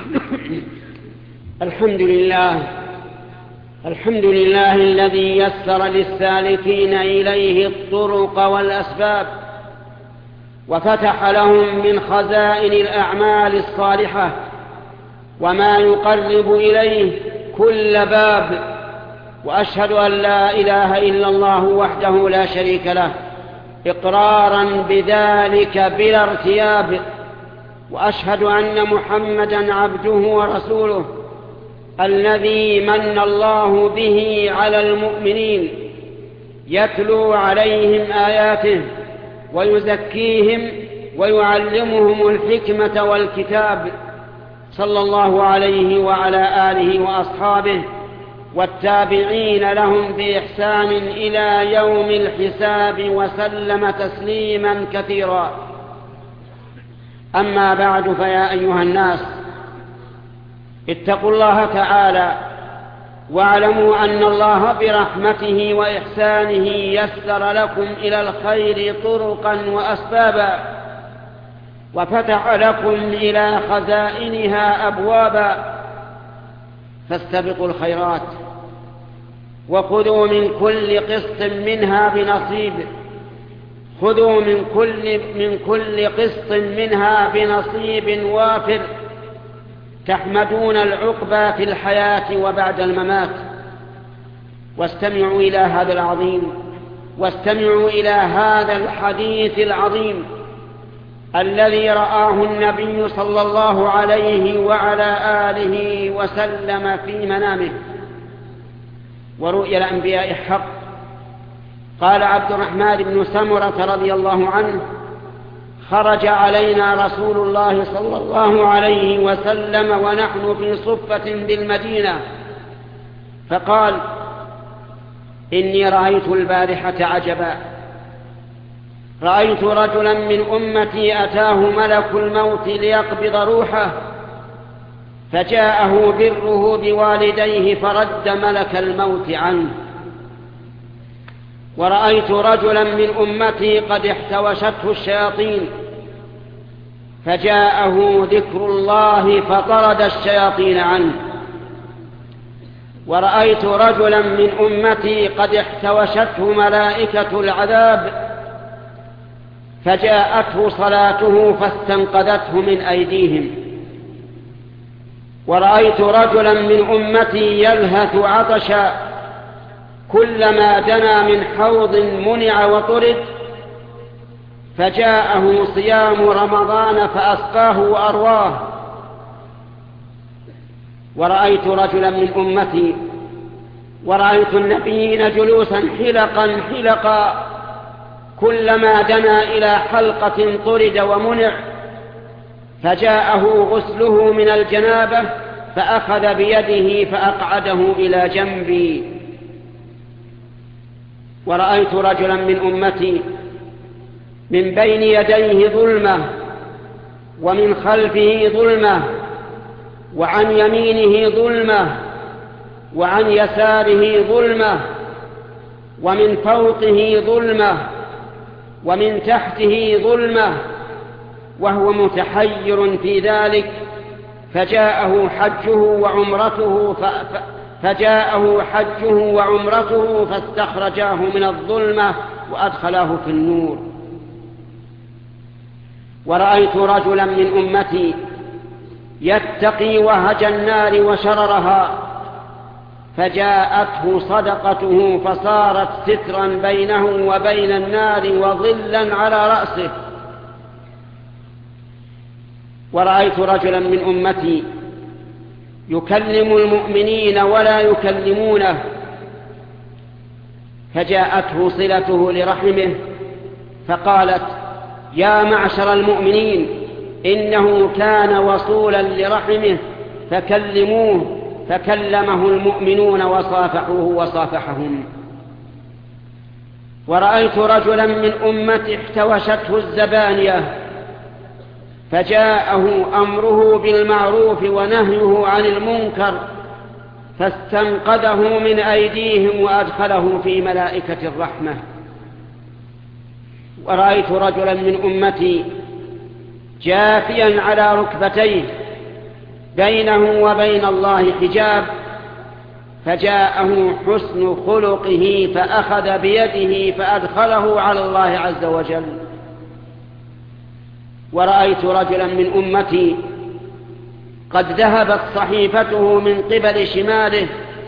الحمد لله الذي يسر للسالكين إليه الطرق والأسباب، وفتح لهم من خزائن الأعمال الصالحة وما يقرب إليه كل باب. وأشهد أن لا إله إلا الله وحده لا شريك له إقرارا بذلك بلا ارتياب، وأشهد أن محمدا عبده ورسوله الذي من الله به على المؤمنين، يتلو عليهم آياته ويزكيهم ويعلمهم الحكمة والكتاب، صلى الله عليه وعلى آله وأصحابه والتابعين لهم بإحسان إلى يوم الحساب، وسلم تسليما كثيرا. أما بعد، فيا أيها الناس، اتقوا الله تعالى واعلموا أن الله برحمته وإحسانه يسر لكم إلى الخير طرقا وأسبابا، وفتح لكم إلى خزائنها أبوابا، فاستبقوا الخيرات وخذوا من كل قسط منها بنصيب، خذوا من كل قسط منها بنصيب وافر، تحمدون العقبى في الحياة وبعد الممات. واستمعوا إلى هذا الحديث العظيم الذي رآه النبي صلى الله عليه وعلى آله وسلم في منامه. ورؤيا الأنبياء حق. قال عبد الرحمن بن سمرة رضي الله عنه: خرج علينا رسول الله صلى الله عليه وسلم ونحن في صفة بالمدينة، فقال: إني رأيت البارحة عجبا، رأيت رجلا من أمتي أتاه ملك الموت ليقبض روحه، فجاءه بره بوالديه فرد ملك الموت عنه. ورأيت رجلا من أمتي قد احتوشته الشياطين، فجاءه ذكر الله فطرد الشياطين عنه. ورأيت رجلا من أمتي قد احتوشته ملائكة العذاب، فجاءته صلاته فاستنقذته من أيديهم. ورأيت رجلا من أمتي يلهث عطشا، كلما دنا من حوض منع وطرد، فجاءه صيام رمضان فأسقاه وأرواه. ورأيت رجلا من أمتي ورأيت النبيين جلوسا حلقا، كلما دنا إلى حلقة طرد ومنع، فجاءه غسله من الجنابة فأخذ بيده فأقعده إلى جنبي. ورأيت رجلا من أمتي من بين يديه ظلمة، ومن خلفه ظلمة، وعن يمينه ظلمة، وعن يساره ظلمة، ومن فوقه ظلمة، ومن تحته ظلمة، وهو متحير في ذلك. فجاءه حجه وعمرته فاستخرجاه من الظلمة وأدخلاه في النور. ورأيت رجلا من أمتي يتقي وهج النار وشررها، فجاءته صدقته فصارت سترا بينه وبين النار وظلا على رأسه. ورأيت رجلا من أمتي يكلم المؤمنين ولا يكلمونه، فجاءته صلته لرحمه فقالت: يا معشر المؤمنين، إنه كان وصولا لرحمه فكلموه، فكلمه المؤمنون وصافحوه وصافحهم. ورأيت رجلا من أمتي احتوشته الزبانية، فجاءه أمره بالمعروف ونهيه عن المنكر، فاستنقذه من أيديهم وأدخله في ملائكة الرحمة. ورأيت رجلا من أمتي جافيا على ركبتيه، بينه وبين الله حجاب، فجاءه حسن خلقه فأخذ بيده فأدخله على الله عز وجل. ورأيت رجلا من أمتي قد ذهبت صحيفته من قبل شماله،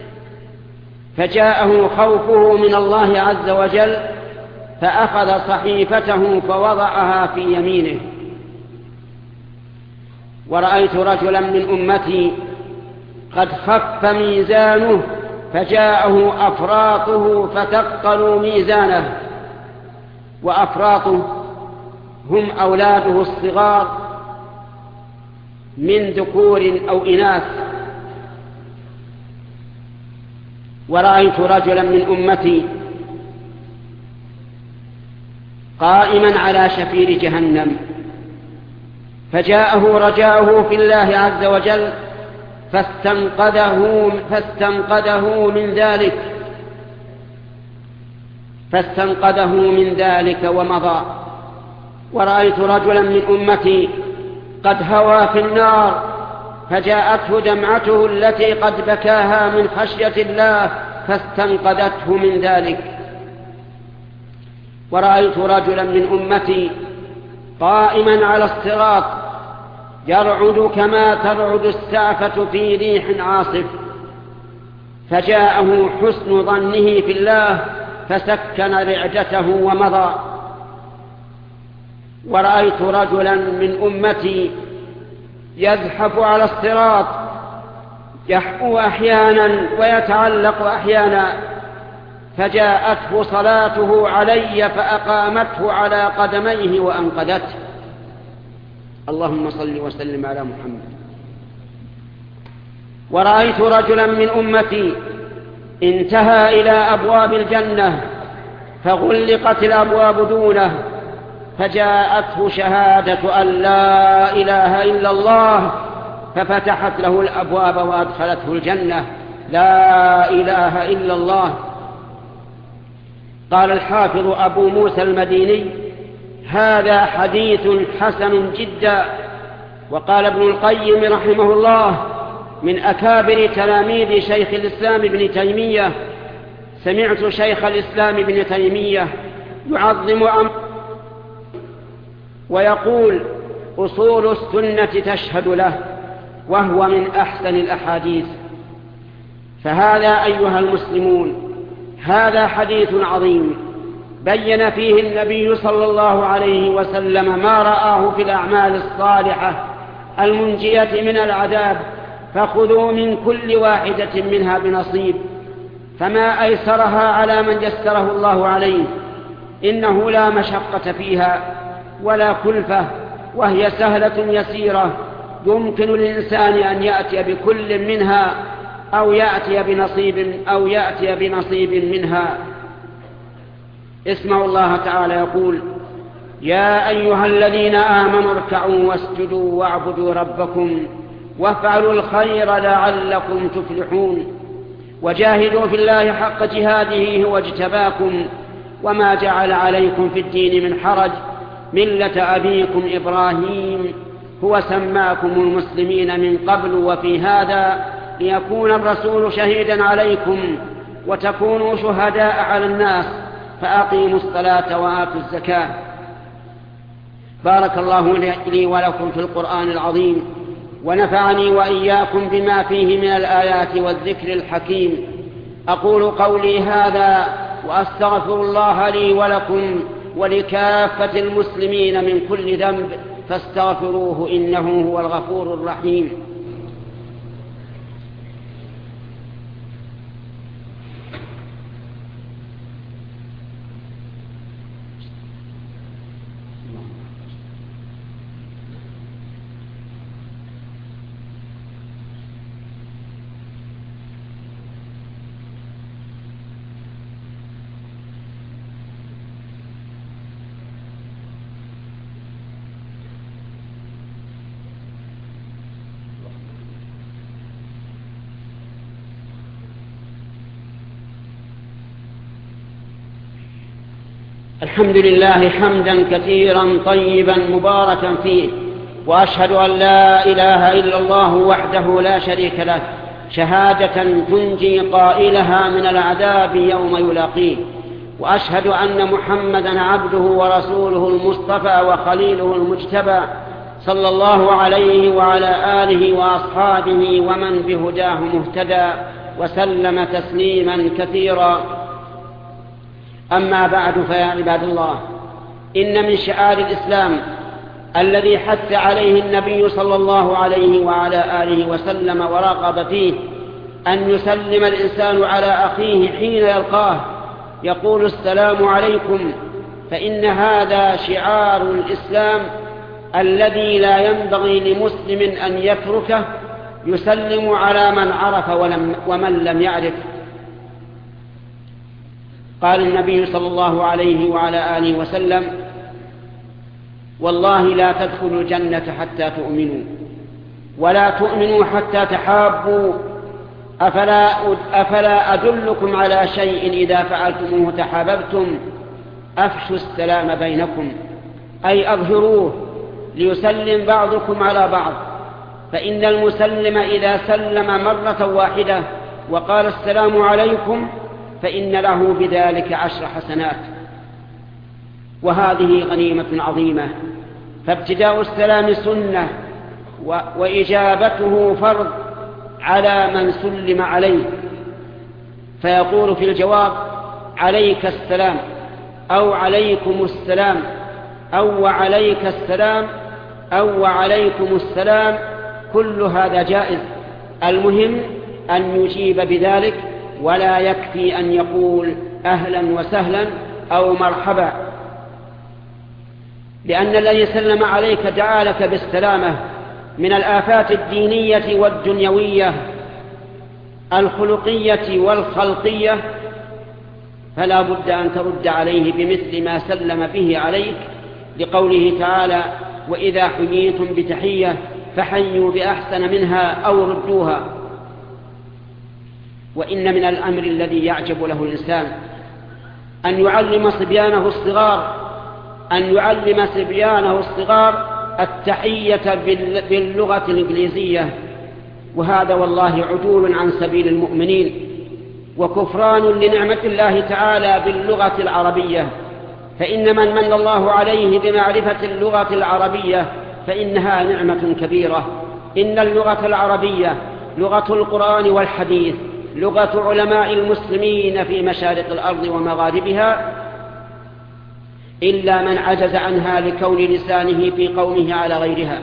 فجاءه خوفه من الله عز وجل فأخذ صحيفته فوضعها في يمينه. ورأيت رجلا من أمتي قد خف ميزانه فجاءه أفراطه فثقلوا ميزانه، وأفراطه هم أولاده الصغار من ذكور أو إناث. ورأيت رجلا من أمتي قائما على شفير جهنم، فجاءه رجاؤه في الله عز وجل فاستنقذه من ذلك ومضى. ورأيت رجلا من أمتي قد هوى في النار، فجاءته دمعته التي قد بكاها من خشية الله فاستنقذته من ذلك. ورأيت رجلا من أمتي قائما على الصراط يرعد كما ترعد السعفة في ريح عاصف، فجاءه حسن ظنه في الله فسكن رعدته ومضى. ورأيت رجلا من أمتي يزحف على الصراط يحفو أحيانا ويتعلق أحيانا، فجاءته صلاته علي فأقامته على قدميه وأنقذته. اللهم صل وسلم على محمد. ورأيت رجلا من أمتي انتهى إلى أبواب الجنة فغلقت الأبواب دونه، فجاءته شهادة أن لا إله إلا الله ففتحت له الأبواب وأدخلته الجنة. لا إله إلا الله. قال الحافظ أبو موسى المديني: هذا حديث حسن جدا. وقال ابن القيم رحمه الله من أكابر تلاميذ شيخ الإسلام ابن تيمية: سمعت شيخ الإسلام ابن تيمية يعظم أمر ويقول: أصول السنة تشهد له، وهو من أحسن الأحاديث. فهذا أيها المسلمون هذا حديث عظيم بين فيه النبي صلى الله عليه وسلم ما رآه في الأعمال الصالحة المنجية من العذاب، فخذوا من كل واحدة منها بنصيب، فما أيسرها على من يسره الله عليه، إنه لا مشقة فيها ولا كلفة، وهي سهلة يسيرة يمكن للإنسان أن يأتي بكل منها أو يأتي بنصيب منها. اسمعوا الله تعالى يقول: يا أيها الذين آمنوا اركعوا واسجدوا واعبدوا ربكم وافعلوا الخير لعلكم تفلحون، وجاهدوا في الله حق جهاده هو اجتباكم وما جعل عليكم في الدين من حرج، ملة أبيكم إبراهيم هو سماكم المسلمين من قبل وفي هذا ليكون الرسول شهيدا عليكم وتكونوا شهداء على الناس، فأقيموا الصلاة وآتوا الزكاة. بارك الله لي ولكم في القرآن العظيم، ونفعني وإياكم بما فيه من الآيات والذكر الحكيم. أقول قولي هذا وأستغفر الله لي ولكم ولكافة المسلمين من كل ذنب، فاستغفروه إنه هو الغفور الرحيم. الحمد لله حمدا كثيرا طيبا مباركا فيه، وأشهد أن لا إله إلا الله وحده لا شريك له شهادة تنجي قائلها من العذاب يوم يلاقيه. وأشهد أن محمدا عبده ورسوله المصطفى وخليله المجتبى صلى الله عليه وعلى آله وأصحابه ومن بهداه مهتدى وسلم تسليما كثيرا. أما بعد، فيا عباد الله، إن من شعار الإسلام الذي حث عليه النبي صلى الله عليه وعلى آله وسلم ورغب فيه أن يسلم الإنسان على أخيه حين يلقاه يقول السلام عليكم، فإن هذا شعار الإسلام الذي لا ينبغي لمسلم أن يتركه، يسلم على من عرف ومن لم يعرف. قال النبي صلى الله عليه وعلى آله وسلم: والله لا تدخلوا الجنة حتى تؤمنوا، ولا تؤمنوا حتى تحابوا، أفلا أدلكم على شيء إذا فعلتموه تحاببتم؟ أفشوا السلام بينكم، أي أظهروه ليسلم بعضكم على بعض، فإن المسلم إذا سلم مرة واحدة وقال السلام عليكم فإن له بذلك 10 حسنات، وهذه غنيمة عظيمة. فابتداء السلام سنة، وإجابته فرض على من سلم عليه، فيقول في الجواب: عليك السلام، أو عليكم السلام، أو وعليك السلام، أو وعليكم السلام، كل هذا جائز. المهم أن يجيب بذلك، ولا يكفي أن يقول أهلا وسهلا أو مرحبا، لأن الذي سلم عليك دعا لك بالسلامة من الآفات الدينية والدنيوية الخلقية والخلقية، فلا بد أن ترد عليه بمثل ما سلم به عليك، لقوله تعالى: وإذا حييتم بتحية فحيوا بأحسن منها أو ردوها. وإن من الأمر الذي يعجب له الإنسان أن يعلم صبيانه الصغار التحية باللغة الإنجليزية، وهذا والله عدول عن سبيل المؤمنين وكفران لنعمة الله تعالى باللغة العربية. فإن من الله عليه بمعرفة اللغة العربية فإنها نعمة كبيرة. إن اللغة العربية لغة القرآن والحديث، لغة علماء المسلمين في مشارق الأرض ومغاربها، إلا من عجز عنها لكون لسانه في قومه على غيرها.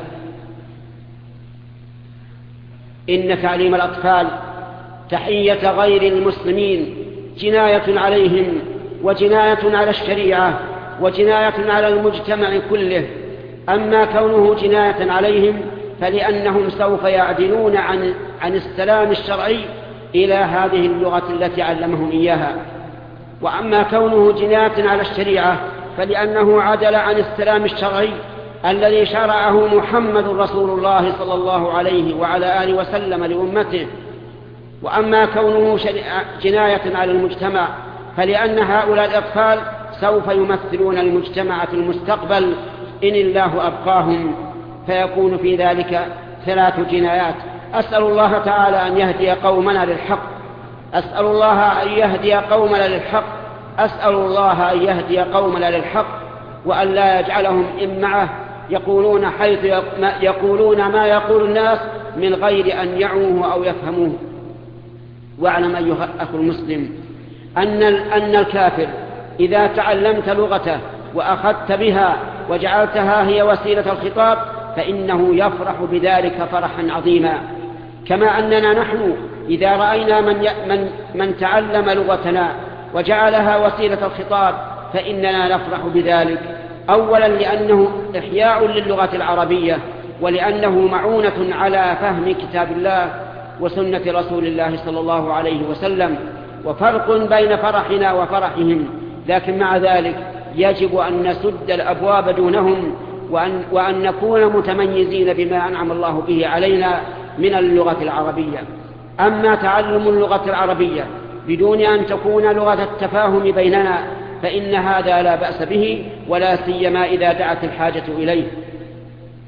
إن تعليم الأطفال تحية غير المسلمين جناية عليهم، وجناية على الشريعة، وجناية على المجتمع كله. أما كونه جناية عليهم فلأنهم سوف يعدلون عن السلام الشرعي إلى هذه اللغة التي علمهم إياها. وأما كونه جناية على الشريعة فلأنه عدل عن السلام الشرعي الذي شرعه محمد رسول الله صلى الله عليه وعلى آله وسلم لأمته. وأما كونه جناية على المجتمع فلأن هؤلاء الأطفال سوف يمثلون المجتمع في المستقبل إن الله أبقاهم، فيكون في ذلك 3 جنايات. أسأل الله تعالى أن يهدي قومنا للحق، أسأل الله أن يهدي قومنا للحق، أسأل الله أن يهدي قومنا للحق، وأن لا يجعلهم إمعة يقولون ما يقول الناس من غير أن يعوه أو يفهموه. واعلم أيها الأخ المسلم أن الكافر إذا تعلمت لغته وأخذت بها وجعلتها هي وسيلة الخطاب فإنه يفرح بذلك فرحا عظيما، كما أننا نحن إذا رأينا من تعلم لغتنا وجعلها وسيلة الخطاب فإننا نفرح بذلك، أولا لأنه إحياء للغة العربية، ولأنه معونة على فهم كتاب الله وسنة رسول الله صلى الله عليه وسلم. وفرق بين فرحنا وفرحهم، لكن مع ذلك يجب أن نسد الأبواب دونهم، وأن نكون متميزين بما أنعم الله به علينا من اللغة العربية. أما تعلم اللغة العربية بدون أن تكون لغة التفاهم بيننا فإن هذا لا بأس به، ولا سيما إذا دعت الحاجة إليه.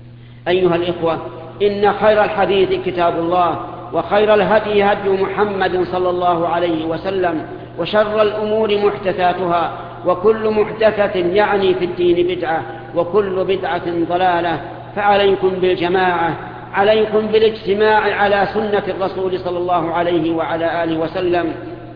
أيها الإخوة، إن خير الحديث كتاب الله، وخير الهدي هدي محمد صلى الله عليه وسلم، وشر الأمور محدثاتها، وكل محدثة يعني في الدين بدعة، وكل بدعة ضلالة. فعليكم بالجماعة، عليكم بالاجتماع على سنة الرسول صلى الله عليه وعلى آله وسلم،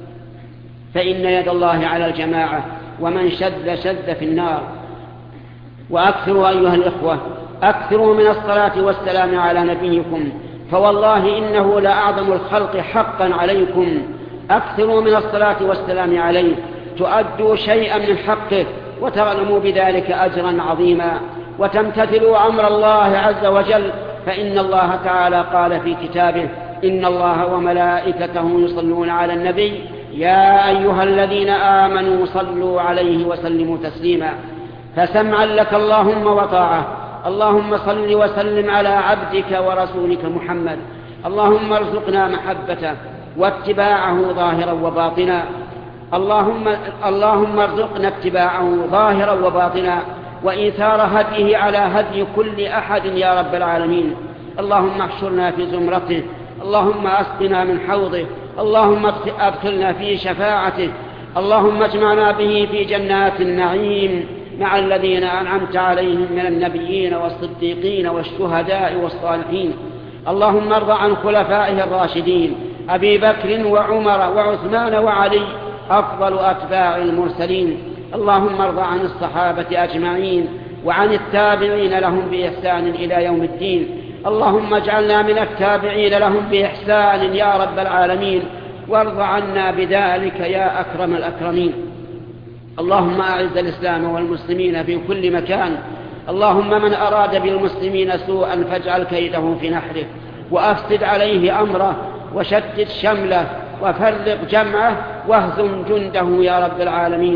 فإن يد الله على الجماعة، ومن شذ شذ في النار. وأكثروا أيها الإخوة، أكثروا من الصلاة والسلام على نبيكم، فوالله إنه لأعظم الخلق حقا عليكم. أكثروا من الصلاة والسلام عليه، تؤدوا شيئا من حقه وتغنموا بذلك أجرا عظيما، وتمتثلوا أمر الله عز وجل، فإن الله تعالى قال في كتابه: إن الله وملائكته يصلون على النبي يا أيها الذين آمنوا صلوا عليه وسلموا تسليما. فسمعا لك اللهم وطاعة. اللهم صل وسلم على عبدك ورسولك محمد. اللهم ارزقنا محبته واتباعه ظاهرا وباطنا. اللهم ارزقنا اتباعه ظاهرا وباطنا، وإيثار هديه على هدي كل أحد يا رب العالمين. اللهم احشرنا في زمرته، اللهم اسقنا من حوضه، اللهم ادخلنا في شفاعته، اللهم اجمعنا به في جنات النعيم مع الذين أنعمت عليهم من النبيين والصديقين والشهداء والصالحين. اللهم ارض عن خلفائه الراشدين أبي بكر وعمر وعثمان وعلي أفضل أتباع المرسلين. اللهم ارض عن الصحابة أجمعين وعن التابعين لهم بإحسان إلى يوم الدين. اللهم اجعلنا من التابعين لهم بإحسان يا رب العالمين، وارض عنا بذلك يا أكرم الأكرمين. اللهم أعز الإسلام والمسلمين في كل مكان. اللهم من أراد بالمسلمين سوءا فاجعل كيده في نحره، وأفسد عليه أمره، وشتت شمله، وفرق جمعه، واهزم جنده يا رب العالمين.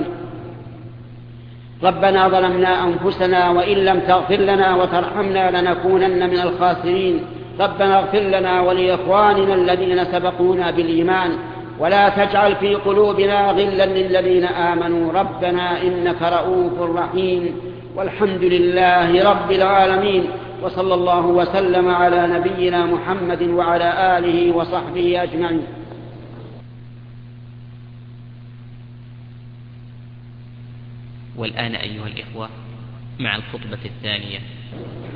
ربنا ظلمنا أنفسنا وإن لم تغفر لنا وترحمنا لنكونن من الخاسرين. ربنا اغفر لنا ولإخواننا الذين سبقونا بالإيمان، ولا تجعل في قلوبنا غلا للذين آمنوا ربنا إنك رؤوف رحيم. والحمد لله رب العالمين، وصلى الله وسلم على نبينا محمد وعلى آله وصحبه أجمعين. والآن أيها الإخوة مع الخطبة الثانية.